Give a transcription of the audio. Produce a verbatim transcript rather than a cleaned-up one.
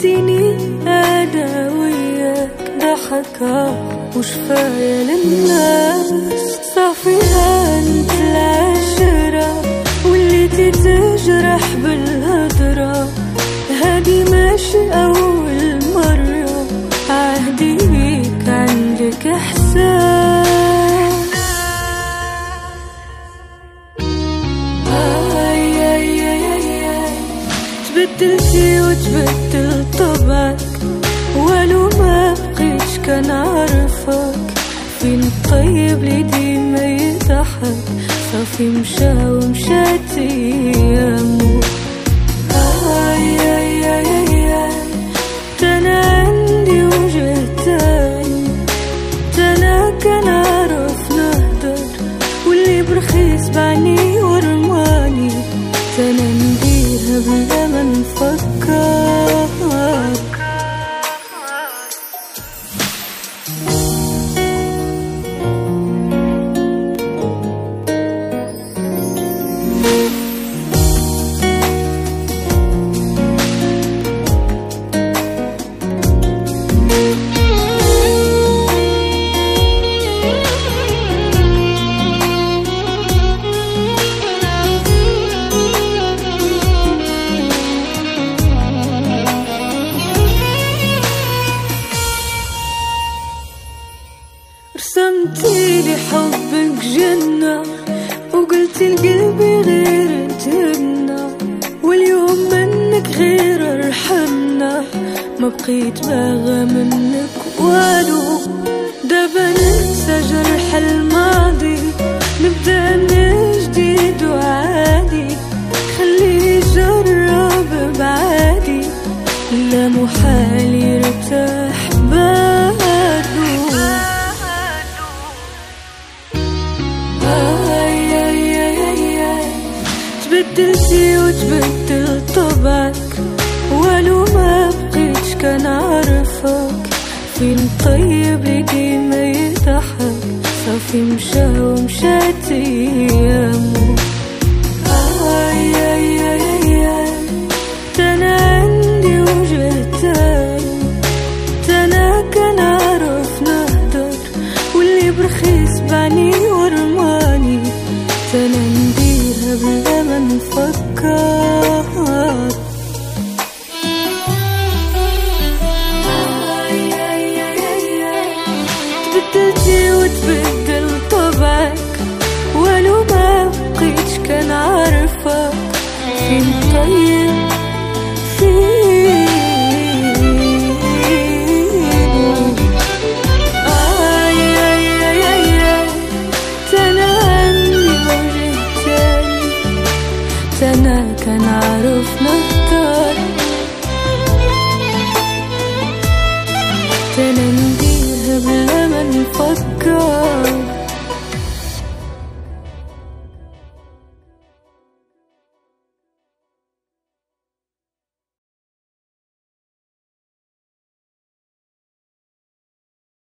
علمتيني أنا وياك ضحكة مش فاية للناس، صافيها انت العشرة واللي تتجرح بالهدرة، هادي ماشي أول مرة عهدي بيك عندك إحساس. آي آي آي آي آي تبدلتي وتبدل طبعك، ولو ما بقيتش كان عارفك، فين الطيب اللي ديما يضحك، صافي مشى ومشات أيامه. آي آي آي آي آي تانا عندي وجه تاني، تانا كان عارف نهدر واللي برخيص بعني ورماني، تانا نديرها بلا ما نفكر. رسمتيلي حبك جنة وقلتي لقلبي غير تهنى، واليوم منك غير ارحمنا، ما بقيت باغى منك والو. دابا ننسى جرح الماضي نبدأ من جديد وعادي، خليه يجرب بعادي، لا محال يرتاح بعده. تبدلتي وتبدل طبعك، ولو ما بقيتش كان عارفك، فين الطيب اللي ديما يضحك، صافي مشى ومشات أيامه.